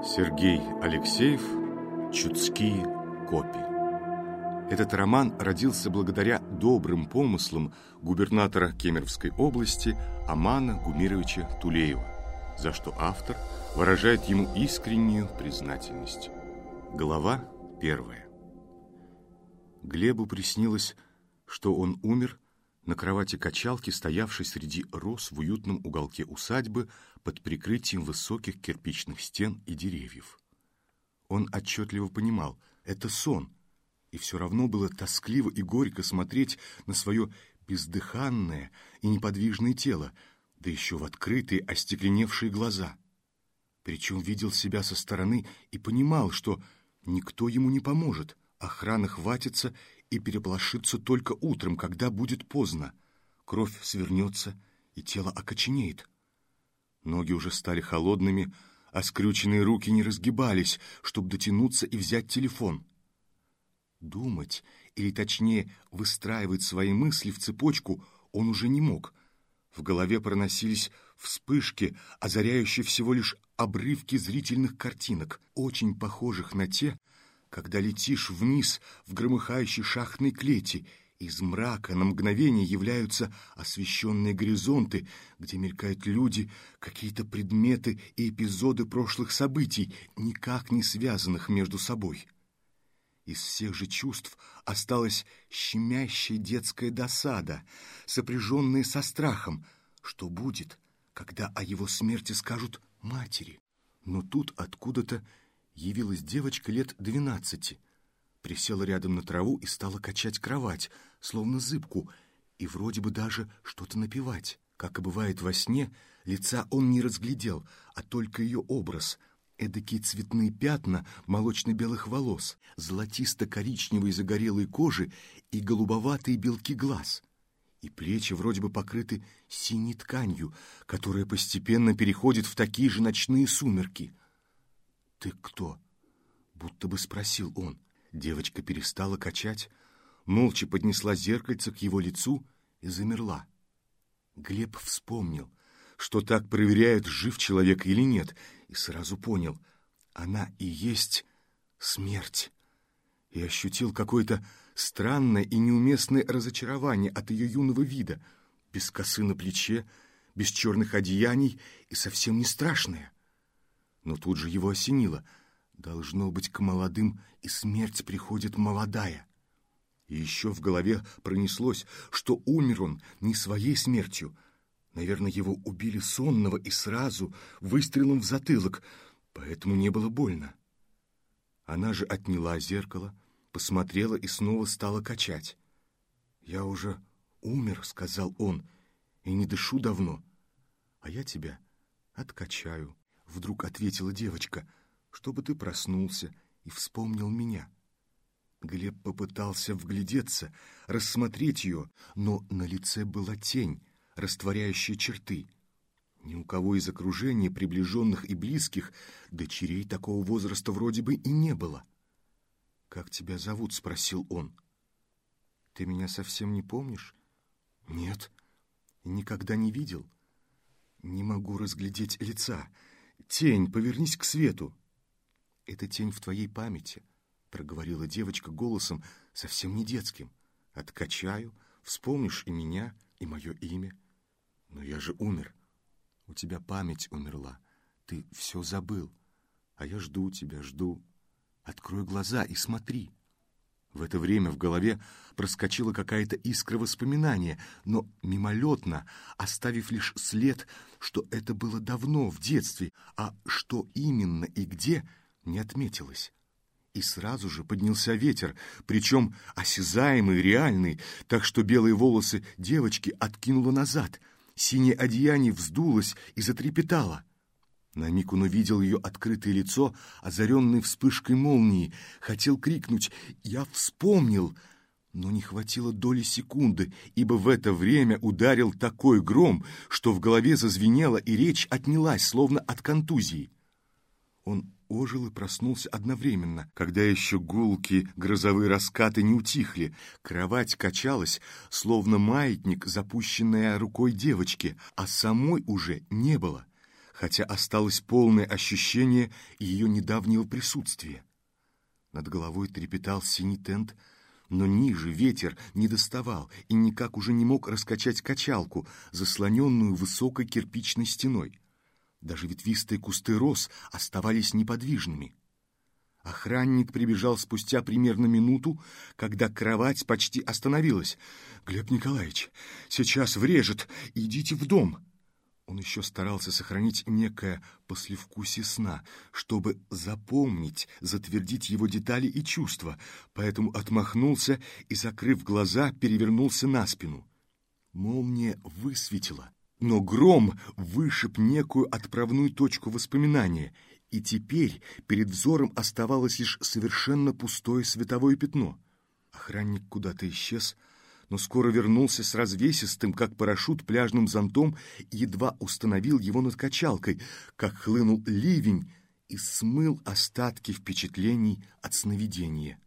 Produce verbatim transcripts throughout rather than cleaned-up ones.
Сергей Алексеев «Чудские копи». Этот роман родился благодаря добрым помыслам губернатора Кемеровской области Амана Гумировича Тулеева, за что автор выражает ему искреннюю признательность. Глава первая. Глебу приснилось, что он умер на кровати качалки, стоявшей среди роз в уютном уголке усадьбы под прикрытием высоких кирпичных стен и деревьев. Он отчетливо понимал — это сон, и все равно было тоскливо и горько смотреть на свое бездыханное и неподвижное тело, да еще в открытые остекленевшие глаза. Причем видел себя со стороны и понимал, что никто ему не поможет, охрана хватится и переполошится только утром, когда будет поздно. Кровь свернется, и тело окоченеет. Ноги уже стали холодными, а скрюченные руки не разгибались, чтобы дотянуться и взять телефон. Думать, или точнее выстраивать свои мысли в цепочку, он уже не мог. В голове проносились вспышки, озаряющие всего лишь обрывки зрительных картинок, очень похожих на те, когда летишь вниз в громыхающей шахтной клети, из мрака на мгновение являются освещенные горизонты, где мелькают люди, какие-то предметы и эпизоды прошлых событий, никак не связанных между собой. Из всех же чувств осталась щемящая детская досада, сопряженная со страхом, что будет, когда о его смерти скажут матери. Но тут откуда-то явилась девочка лет двенадцати, присела рядом на траву и стала качать кровать, словно зыбку, и вроде бы даже что-то напевать. Как и бывает во сне, лица он не разглядел, а только ее образ, эдакие цветные пятна молочно-белых волос, золотисто-коричневой загорелой кожи и голубоватые белки глаз. И плечи вроде бы покрыты синей тканью, которая постепенно переходит в такие же ночные сумерки. «Ты кто?» — будто бы спросил он. Девочка перестала качать, молча поднесла зеркальце к его лицу и замерла. Глеб вспомнил, что так проверяют, жив человек или нет, и сразу понял — она и есть смерть. И ощутил какое-то странное и неуместное разочарование от ее юного вида, без косы на плече, без черных одеяний и совсем не страшное. Но тут же его осенило. Должно быть, к молодым и смерть приходит молодая. И еще в голове пронеслось, что умер он не своей смертью. Наверное, его убили сонного и сразу выстрелом в затылок, поэтому не было больно. Она же отняла зеркало, посмотрела и снова стала качать. «Я уже умер», — сказал он, — «и не дышу давно. А я тебя откачаю». Вдруг ответила девочка, чтобы ты проснулся и вспомнил меня. Глеб попытался вглядеться, рассмотреть ее, но на лице была тень, растворяющая черты. Ни у кого из окружения, приближенных и близких, дочерей такого возраста вроде бы и не было. «Как тебя зовут?» — спросил он. «Ты меня совсем не помнишь?» «Нет, никогда не видел. Не могу разглядеть лица. Тень, повернись к свету». «Это тень в твоей памяти», — проговорила девочка голосом совсем не детским. «Откачаю, вспомнишь и меня, и мое имя. Но я же умер. У тебя память умерла. Ты все забыл. А я жду тебя, жду. Открой глаза и смотри». В это время в голове проскочила какая-то искра воспоминания, но мимолетно, оставив лишь след, что это было давно, в детстве, а что именно и где, не отметилось. И сразу же поднялся ветер, причем осязаемый, реальный, так что белые волосы девочки откинуло назад, синее одеяние вздулось и затрепетало. На миг он увидел ее открытое лицо, озаренное вспышкой молнии. Хотел крикнуть «Я вспомнил!», но не хватило доли секунды, ибо в это время ударил такой гром, что в голове зазвенело, и речь отнялась, словно от контузии. Он ожил и проснулся одновременно, когда еще гулкие грозовые раскаты не утихли. Кровать качалась, словно маятник, запущенная рукой девочки, а самой уже не было. хотя осталось полное ощущение ее недавнего присутствия. Над головой трепетал синий тент, но ниже ветер не доставал и никак уже не мог раскачать качалку, заслоненную высокой кирпичной стеной. Даже ветвистые кусты роз оставались неподвижными. Охранник прибежал спустя примерно минуту, когда кровать почти остановилась. «Глеб Николаевич, сейчас врежет, идите в дом!» Он еще старался сохранить некое послевкусие сна, чтобы запомнить, затвердить его детали и чувства, поэтому отмахнулся и, закрыв глаза, перевернулся на спину. Молния высветила, но гром вышиб некую отправную точку воспоминания, и теперь перед взором оставалось лишь совершенно пустое световое пятно. Охранник куда-то исчез, но скоро вернулся с развесистым, как парашют, пляжным зонтом и едва установил его над качалкой, как хлынул ливень и смыл остатки впечатлений от сновидения.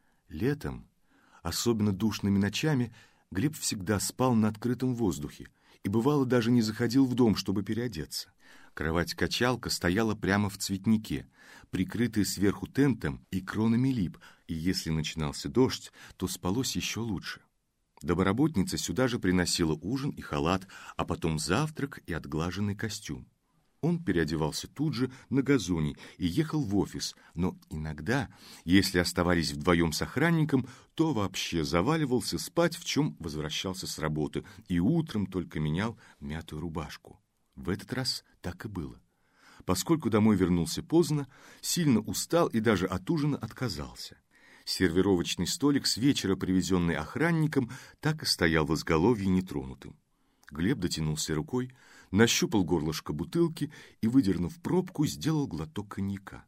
Летом, особенно душными ночами, Глеб всегда спал на открытом воздухе и, бывало, даже не заходил в дом, чтобы переодеться. Кровать-качалка стояла прямо в цветнике, прикрытая сверху тентом и кронами лип, и если начинался дождь, то спалось еще лучше. Домоработница сюда же приносила ужин и халат, а потом завтрак и отглаженный костюм. Он переодевался тут же на газоне и ехал в офис, но иногда, если оставались вдвоем с охранником, то вообще заваливался спать, в чем возвращался с работы, и утром только менял мятую рубашку. В этот раз так и было. Поскольку домой вернулся поздно, сильно устал и даже от ужина отказался. Сервировочный столик, с вечера привезенный охранником, так и стоял в изголовье нетронутым. Глеб дотянулся рукой, нащупал горлышко бутылки и, выдернув пробку, сделал глоток коньяка.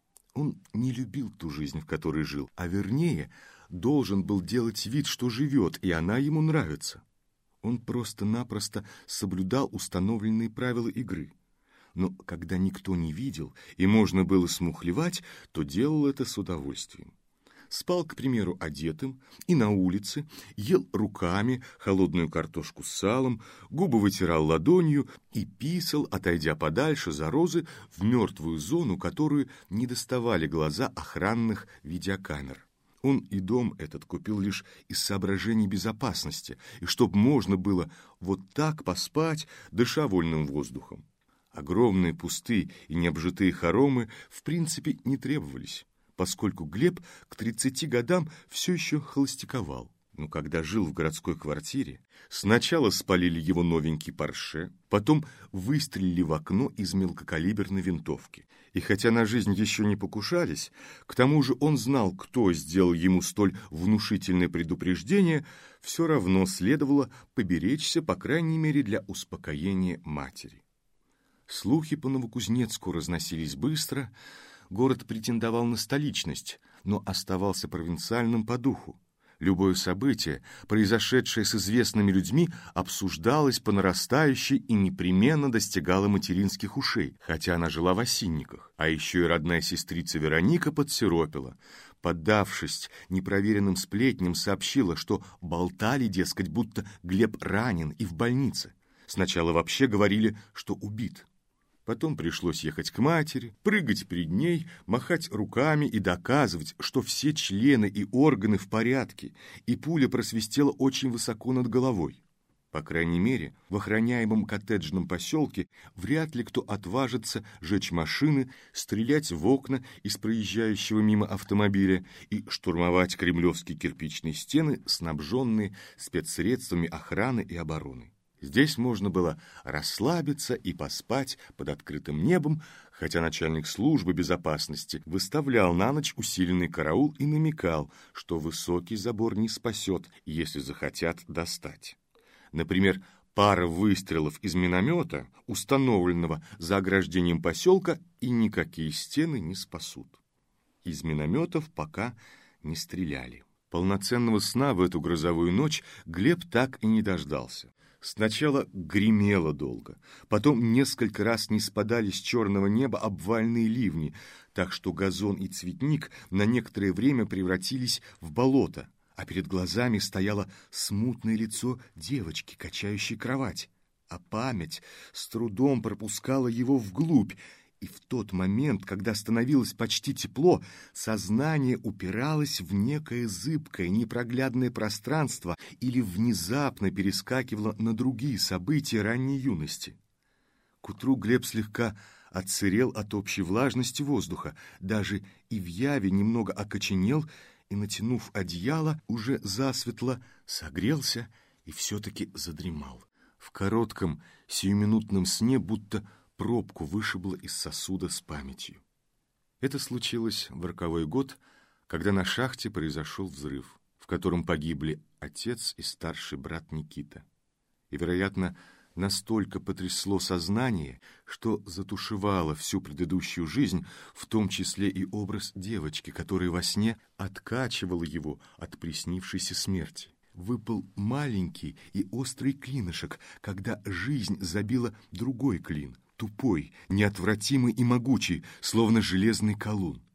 Он не любил ту жизнь, в которой жил, а вернее, должен был делать вид, что живет, и она ему нравится. Он просто-напросто соблюдал установленные правила игры. Но когда никто не видел и можно было смухлевать, то делал это с удовольствием. Спал, к примеру, одетым и на улице, ел руками холодную картошку с салом, губы вытирал ладонью и писал, отойдя подальше за розы, в мертвую зону, которую не доставали глаза охранных видеокамер. Он и дом этот купил лишь из соображений безопасности, и чтоб можно было вот так поспать, дыша вольным воздухом. Огромные пустые и необжитые хоромы в принципе не требовались, поскольку Глеб к тридцати годам все еще холостяковал. Но когда жил в городской квартире, сначала спалили его новенький Порше, потом выстрелили в окно из мелкокалиберной винтовки. И хотя на жизнь еще не покушались, к тому же он знал, кто сделал ему столь внушительное предупреждение, все равно следовало поберечься, по крайней мере, для успокоения матери. Слухи по Новокузнецку разносились быстро, город претендовал на столичность, но оставался провинциальным по духу. Любое событие, произошедшее с известными людьми, обсуждалось по нарастающей и непременно достигало материнских ушей, хотя она жила в Осинниках. А еще и родная сестрица Вероника подсиропила. Поддавшись непроверенным сплетням, сообщила, что болтали, дескать, будто Глеб ранен и в больнице. Сначала вообще говорили, что убит. Потом пришлось ехать к матери, прыгать перед ней, махать руками и доказывать, что все члены и органы в порядке, и пуля просвистела очень высоко над головой. По крайней мере, в охраняемом коттеджном поселке вряд ли кто отважится жечь машины, стрелять в окна из проезжающего мимо автомобиля и штурмовать кремлевские кирпичные стены, снабженные спецсредствами охраны и обороны. Здесь можно было расслабиться и поспать под открытым небом, хотя начальник службы безопасности выставлял на ночь усиленный караул и намекал, что высокий забор не спасет, если захотят достать. Например, пара выстрелов из миномета, установленного за ограждением поселка, и никакие стены не спасут. Из минометов пока не стреляли. Полноценного сна в эту грозовую ночь Глеб так и не дождался. Сначала гремело долго, потом несколько раз не спадали с черного неба обвальные ливни, так что газон и цветник на некоторое время превратились в болото, а перед глазами стояло смутное лицо девочки, качающей кровать. а память с трудом пропускала его вглубь, и в тот момент, когда становилось почти тепло, сознание упиралось в некое зыбкое, непроглядное пространство или внезапно перескакивало на другие события ранней юности. К утру Глеб слегка отсырел от общей влажности воздуха, даже и в яве немного окоченел и, натянув одеяло, уже засветло согрелся и все-таки задремал. В коротком сиюминутном сне будто пробку вышибло из сосуда с памятью. Это случилось в роковой год, когда на шахте произошел взрыв, в котором погибли отец и старший брат Никита. И, вероятно, настолько потрясло сознание, что затушевало всю предыдущую жизнь, в том числе и образ девочки, которая во сне откачивала его от приснившейся смерти. Выпал маленький и острый клинышек, когда жизнь забила другой клин, тупой, неотвратимый и могучий, словно железный колун.